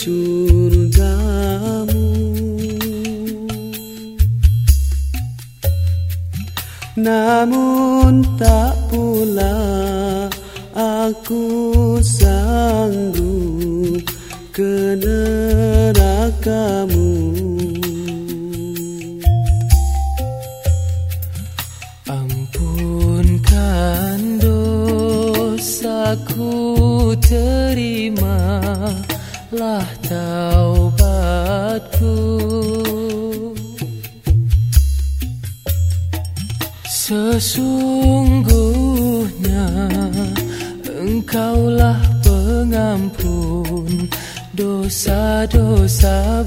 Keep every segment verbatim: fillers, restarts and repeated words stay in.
surgamu. Namun tak pula aku sanggup ke nerakamu. Ampunkan dosaku, terimalah taubatku. Sesungguhnya Engkaulah pengampun dosa-dosa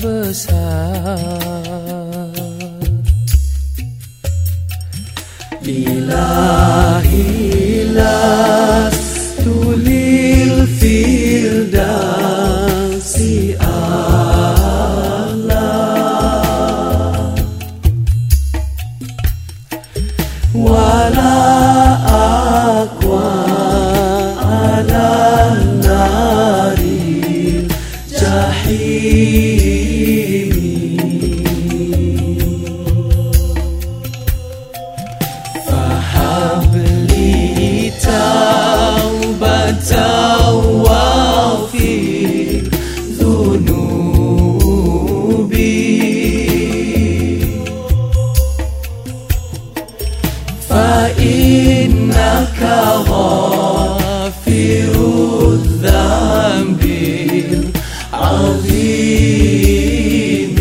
besar. Ilahilah tulil firdausi Allah, wala aqwa ala nari jahim. Fahabli taubatan waghfir dhunubi, fa innaka ghafirudz dzambil azim.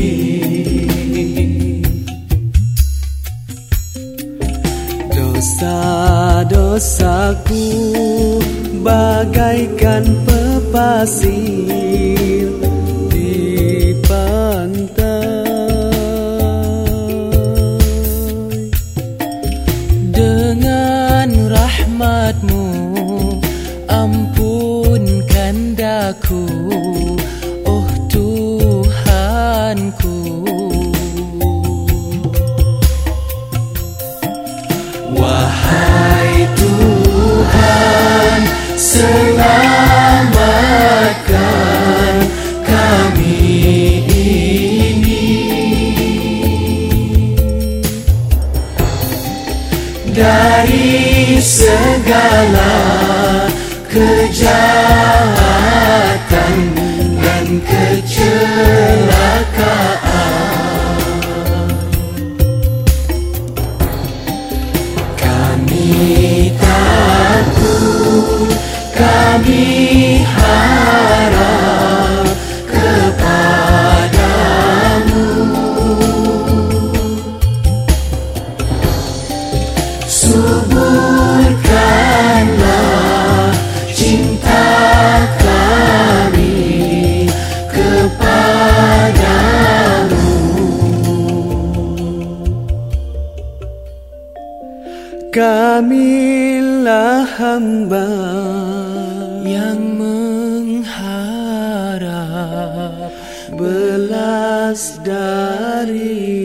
Dosa-dosaku bagaikan pepasir di pantai. Dengan rahmat-Mu ampunkan daku, oh Tuhanku. Wahai Tuhan, selamatkan kami ini dari segala kejahatan dan kecelakaan. Kami takut, kami harap kepadamu. Suburkanlah cinta kami kepadamu. Kamilah hamba yang mengharap belas dari